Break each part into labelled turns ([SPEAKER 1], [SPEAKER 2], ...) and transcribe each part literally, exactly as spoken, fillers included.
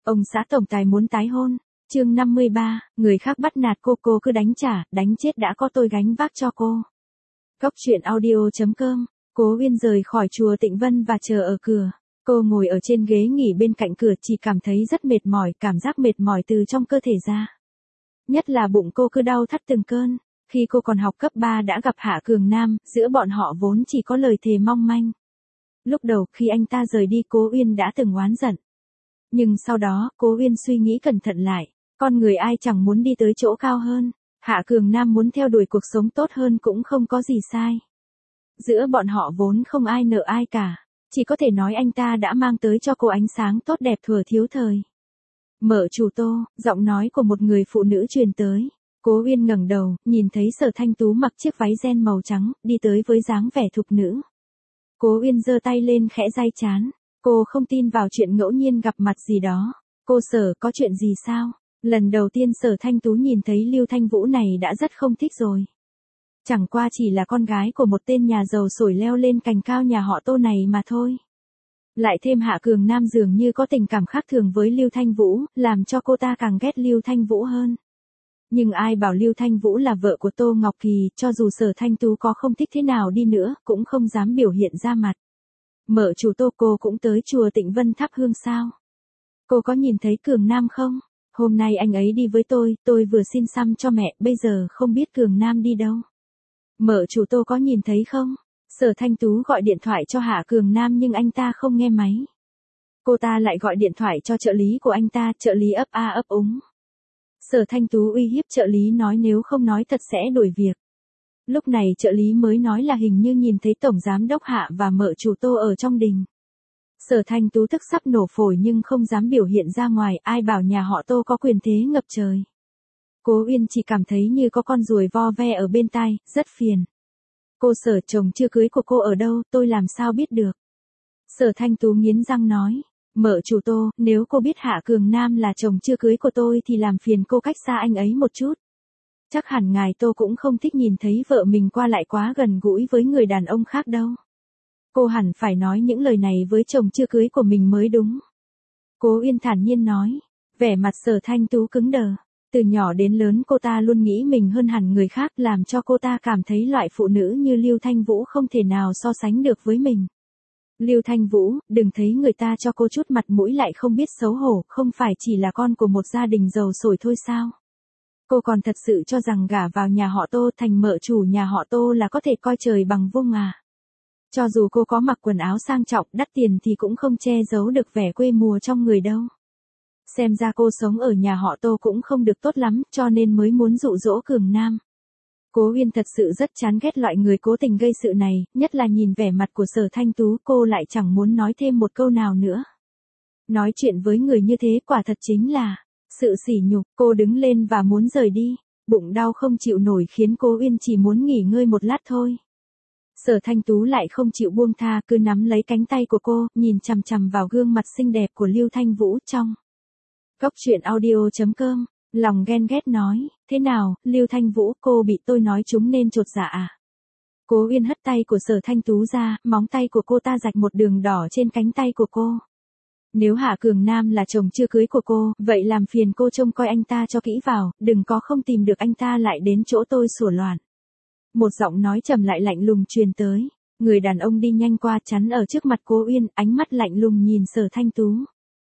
[SPEAKER 1] Ông xã tổng tài muốn tái hôn. Chương năm mươi ba, người khác bắt nạt cô cô cứ đánh trả, đánh chết đã có tôi gánh vác cho cô. Góc truyện audio chấm com. Cố Uyên rời khỏi chùa Tịnh Vân và chờ ở cửa. Cô ngồi ở trên ghế nghỉ bên cạnh cửa, chỉ cảm thấy rất mệt mỏi, cảm giác mệt mỏi từ trong cơ thể ra. Nhất là bụng cô cứ đau thắt từng cơn. Khi cô còn học cấp ba đã gặp Hạ Cường Nam, giữa bọn họ vốn chỉ có lời thề mong manh. Lúc đầu khi anh ta rời đi, Cố Uyên đã từng oán giận. Nhưng sau đó, Cố Uyên suy nghĩ cẩn thận lại, con người ai chẳng muốn đi tới chỗ cao hơn, Hạ Cường Nam muốn theo đuổi cuộc sống tốt hơn cũng không có gì sai. Giữa bọn họ vốn không ai nợ ai cả, chỉ có thể nói anh ta đã mang tới cho cô ánh sáng tốt đẹp thuở thiếu thời. Mở chủ Tô, giọng nói của một người phụ nữ truyền tới. Cố Uyên ngẩng đầu, nhìn thấy Sở Thanh Tú mặc chiếc váy ren màu trắng, đi tới với dáng vẻ thục nữ. Cố Uyên giơ tay lên khẽ day trán. Cô không tin vào chuyện ngẫu nhiên gặp mặt gì đó. Cô Sở, có chuyện gì sao? Lần đầu tiên Sở Thanh Tú nhìn thấy Lưu Thanh Vũ này đã rất không thích rồi. Chẳng qua chỉ là con gái của một tên nhà giàu sổi leo lên cành cao nhà họ Tô này mà thôi. Lại thêm Hạ Cường Nam dường như có tình cảm khác thường với Lưu Thanh Vũ, làm cho cô ta càng ghét Lưu Thanh Vũ hơn. Nhưng ai bảo Lưu Thanh Vũ là vợ của Tô Ngọc Kỳ, cho dù Sở Thanh Tú có không thích thế nào đi nữa, cũng không dám biểu hiện ra mặt. Mở chủ Tô, cô cũng tới chùa Tịnh Vân thắp hương sao? Cô có nhìn thấy Cường Nam không? Hôm nay anh ấy đi với tôi, tôi vừa xin xăm cho mẹ, bây giờ không biết Cường Nam đi đâu. Mở chủ Tô có nhìn thấy không? Sở Thanh Tú gọi điện thoại cho Hạ Cường Nam nhưng anh ta không nghe máy. Cô ta lại gọi điện thoại cho trợ lý của anh ta, trợ lý ấp a ấp úng. Sở Thanh Tú uy hiếp trợ lý nói nếu không nói thật sẽ đổi việc. Lúc này trợ lý mới nói là hình như nhìn thấy Tổng Giám Đốc Hạ và Mợ chủ Tô ở trong đình. Sở Thanh Tú tức sắp nổ phổi nhưng không dám biểu hiện ra ngoài, ai bảo nhà họ Tô có quyền thế ngập trời. Cố Uyên chỉ cảm thấy như có con ruồi vo ve ở bên tai, rất phiền. Cô Sở, chồng chưa cưới của cô ở đâu, tôi làm sao biết được. Sở Thanh Tú nghiến răng nói, Mợ chủ Tô, nếu cô biết Hạ Cường Nam là chồng chưa cưới của tôi thì làm phiền cô cách xa anh ấy một chút. Chắc hẳn ngài Tô cũng không thích nhìn thấy vợ mình qua lại quá gần gũi với người đàn ông khác đâu. Cô hẳn phải nói những lời này với chồng chưa cưới của mình mới đúng. Cố Uyên thản nhiên nói, vẻ mặt Sở Thanh Tú cứng đờ. Từ nhỏ đến lớn cô ta luôn nghĩ mình hơn hẳn người khác, làm cho cô ta cảm thấy loại phụ nữ như Lưu Thanh Vũ không thể nào so sánh được với mình. Lưu Thanh Vũ, đừng thấy người ta cho cô chút mặt mũi lại không biết xấu hổ, không phải chỉ là con của một gia đình giàu sổi thôi sao? Cô còn thật sự cho rằng gả vào nhà họ Tô thành mợ chủ nhà họ Tô là có thể coi trời bằng vung à? Cho dù cô có mặc quần áo sang trọng đắt tiền thì cũng không che giấu được vẻ quê mùa trong người đâu. Xem ra cô sống ở nhà họ Tô cũng không được tốt lắm, cho nên mới muốn dụ dỗ Cường Nam. Cố Uyên thật sự rất chán ghét loại người cố tình gây sự này, nhất là nhìn vẻ mặt của Sở Thanh Tú, cô lại chẳng muốn nói thêm một câu nào nữa. Nói chuyện với người như thế quả thật chính là sự sỉ nhục. Cô đứng lên và muốn rời đi, bụng đau không chịu nổi khiến Cố Uyên chỉ muốn nghỉ ngơi một lát thôi. Sở Thanh Tú lại không chịu buông tha, cứ nắm lấy cánh tay của cô, nhìn chằm chằm vào gương mặt xinh đẹp của Lưu Thanh Vũ trong. Góc truyện audio chấm com, lòng ghen ghét nói, thế nào, Lưu Thanh Vũ, cô bị tôi nói trúng nên chột dạ à? Cố Uyên hất tay của Sở Thanh Tú ra, móng tay của cô ta rạch một đường đỏ trên cánh tay của cô. Nếu Hạ Cường Nam là chồng chưa cưới của cô, vậy làm phiền cô trông coi anh ta cho kỹ vào, đừng có không tìm được anh ta lại đến chỗ tôi sủa loạn. Một giọng nói trầm lại lạnh lùng truyền tới, người đàn ông đi nhanh qua chắn ở trước mặt Cố Uyên, ánh mắt lạnh lùng nhìn Sở Thanh Tú.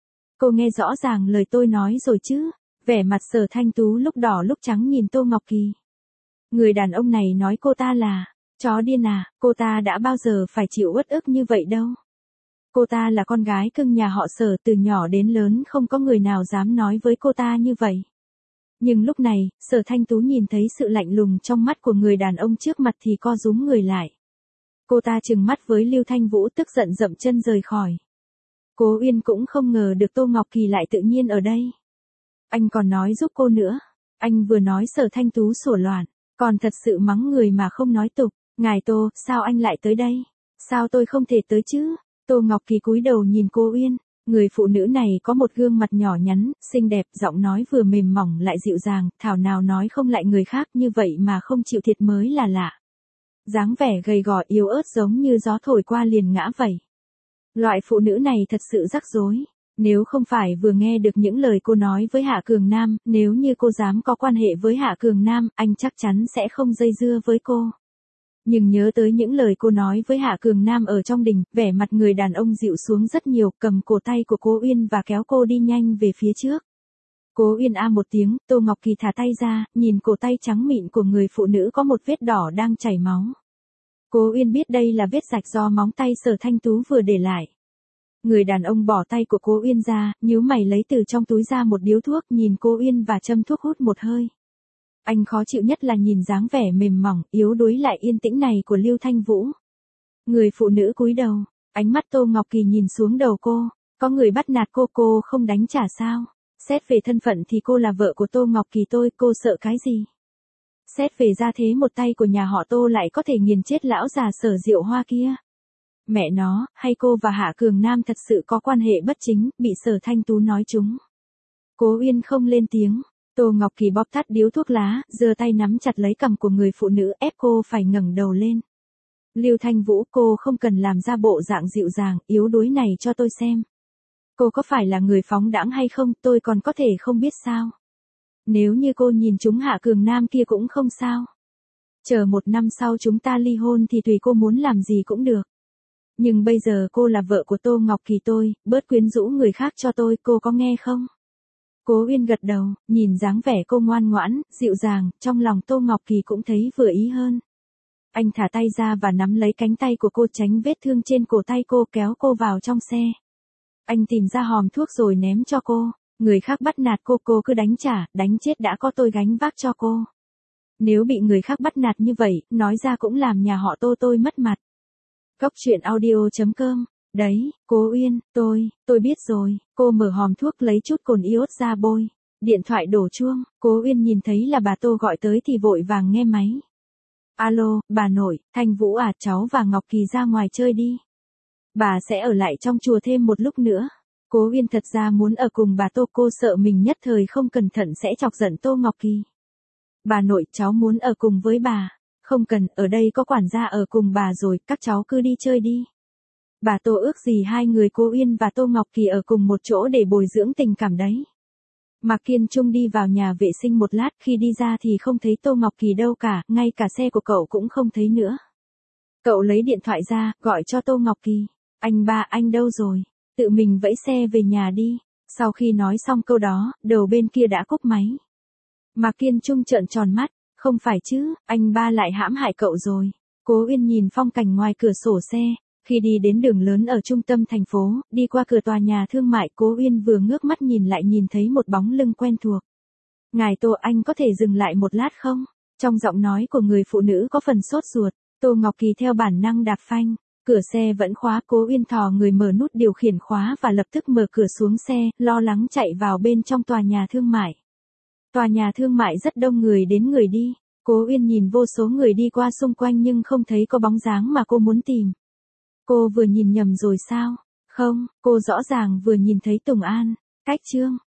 [SPEAKER 1] Cô nghe rõ ràng lời tôi nói rồi chứ? Vẻ mặt Sở Thanh Tú lúc đỏ lúc trắng nhìn Tô Ngọc Kỳ. Người đàn ông này nói cô ta là chó điên à, cô ta đã bao giờ phải chịu uất ức như vậy đâu. Cô ta là con gái cưng nhà họ Sở, từ nhỏ đến lớn không có người nào dám nói với cô ta như vậy. Nhưng lúc này, Sở Thanh Tú nhìn thấy sự lạnh lùng trong mắt của người đàn ông trước mặt thì co rúm người lại. Cô ta trừng mắt với Lưu Thanh Vũ, tức giận dậm chân rời khỏi. Cố Uyên cũng không ngờ được Tô Ngọc Kỳ lại tự nhiên ở đây. Anh còn nói giúp cô nữa. Anh vừa nói Sở Thanh Tú sủa loạn, còn thật sự mắng người mà không nói tục. Ngài Tô, sao anh lại tới đây? Sao tôi không thể tới chứ? Tô Ngọc Kỳ cúi đầu nhìn cô Uyên. Người phụ nữ này có một gương mặt nhỏ nhắn, xinh đẹp, giọng nói vừa mềm mỏng lại dịu dàng, thảo nào nói không lại người khác như vậy mà không chịu thiệt mới là lạ. Dáng vẻ gầy gò yếu ớt giống như gió thổi qua liền ngã vậy. Loại phụ nữ này thật sự rắc rối. Nếu không phải vừa nghe được những lời cô nói với Hạ Cường Nam, nếu như cô dám có quan hệ với Hạ Cường Nam, anh chắc chắn sẽ không dây dưa với cô. Nhưng nhớ tới những lời cô nói với Hạ Cường Nam ở trong đình, vẻ mặt người đàn ông dịu xuống rất nhiều, cầm cổ tay của Cố Uyên và kéo cô đi nhanh về phía trước. Cố Uyên a một tiếng, Tô Ngọc Kỳ thả tay ra, nhìn cổ tay trắng mịn của người phụ nữ có một vết đỏ đang chảy máu. Cố Uyên biết đây là vết rạch do móng tay Sở Thanh Tú vừa để lại. Người đàn ông bỏ tay của Cố Uyên ra, nhíu mày lấy từ trong túi ra một điếu thuốc, nhìn Cố Uyên và châm thuốc hút một hơi. Anh khó chịu nhất là nhìn dáng vẻ mềm mỏng, yếu đuối lại yên tĩnh này của Lưu Thanh Vũ. Người phụ nữ cúi đầu, ánh mắt Tô Ngọc Kỳ nhìn xuống đầu cô, có người bắt nạt cô cô không đánh trả sao? Xét về thân phận thì cô là vợ của Tô Ngọc Kỳ tôi, cô sợ cái gì? Xét về gia thế một tay của nhà họ Tô lại có thể nghiền chết lão già Sở Diệu Hoa kia. Mẹ nó, hay cô và Hạ Cường Nam thật sự có quan hệ bất chính, bị Sở Thanh Tú nói trúng. Cố Uyên không lên tiếng, Tô Ngọc Kỳ bóp tắt điếu thuốc lá, giơ tay nắm chặt lấy cằm của người phụ nữ ép cô phải ngẩng đầu lên. Lưu Thanh Vũ, cô không cần làm ra bộ dạng dịu dàng, yếu đuối này cho tôi xem. Cô có phải là người phóng đãng hay không, tôi còn có thể không biết sao. Nếu như cô nhìn chúng Hạ Cường Nam kia cũng không sao. Chờ một năm sau chúng ta ly hôn thì tùy cô muốn làm gì cũng được. Nhưng bây giờ cô là vợ của Tô Ngọc Kỳ tôi, bớt quyến rũ người khác cho tôi, cô có nghe không? Cố Uyên gật đầu, nhìn dáng vẻ cô ngoan ngoãn, dịu dàng, trong lòng Tô Ngọc Kỳ cũng thấy vừa ý hơn. Anh thả tay ra và nắm lấy cánh tay của cô tránh vết thương trên cổ tay cô, kéo cô vào trong xe. Anh tìm ra hòm thuốc rồi ném cho cô, người khác bắt nạt cô cô cứ đánh trả, đánh chết đã có tôi gánh vác cho cô. Nếu bị người khác bắt nạt như vậy, nói ra cũng làm nhà họ Tô tôi mất mặt. Cốc truyện audio chấm com. Đấy, Cố Uyên, tôi, tôi biết rồi, cô mở hòm thuốc lấy chút cồn iốt ra bôi. Điện thoại đổ chuông, Cố Uyên nhìn thấy là bà Tô gọi tới thì vội vàng nghe máy. Alo, bà nội, Thanh Vũ à, cháu và Ngọc Kỳ ra ngoài chơi đi. Bà sẽ ở lại trong chùa thêm một lúc nữa. Cố Uyên thật ra muốn ở cùng bà Tô, cô sợ mình nhất thời không cẩn thận sẽ chọc giận Tô Ngọc Kỳ. Bà nội, cháu muốn ở cùng với bà. Không cần, ở đây có quản gia ở cùng bà rồi, các cháu cứ đi chơi đi. Bà Tô ước gì hai người Cố Uyên và Tô Ngọc Kỳ ở cùng một chỗ để bồi dưỡng tình cảm đấy. Mạc Kiên Trung đi vào nhà vệ sinh một lát, khi đi ra thì không thấy Tô Ngọc Kỳ đâu cả, ngay cả xe của cậu cũng không thấy nữa. Cậu lấy điện thoại ra, gọi cho Tô Ngọc Kỳ. Anh ba, anh đâu rồi? Tự mình vẫy xe về nhà đi. Sau khi nói xong câu đó, đầu bên kia đã cúp máy. Mạc Kiên Trung trợn tròn mắt, không phải chứ, anh ba lại hãm hại cậu rồi. Cố Uyên nhìn phong cảnh ngoài cửa sổ xe. Khi đi đến đường lớn ở trung tâm thành phố, đi qua cửa tòa nhà thương mại, Cố Uyên vừa ngước mắt nhìn lại nhìn thấy một bóng lưng quen thuộc. Ngài Tô, anh có thể dừng lại một lát không? Trong giọng nói của người phụ nữ có phần sốt ruột. Tô Ngọc Kỳ theo bản năng đạp phanh. Cửa xe vẫn khóa, Cố Uyên thò người mở nút điều khiển khóa và lập tức mở cửa xuống xe, lo lắng chạy vào bên trong tòa nhà thương mại. Tòa nhà thương mại rất đông người đến người đi. Cố Uyên nhìn vô số người đi qua xung quanh nhưng không thấy có bóng dáng mà cô muốn tìm. Cô vừa nhìn nhầm rồi sao? Không, cô rõ ràng vừa nhìn thấy Tùng An. Cách chương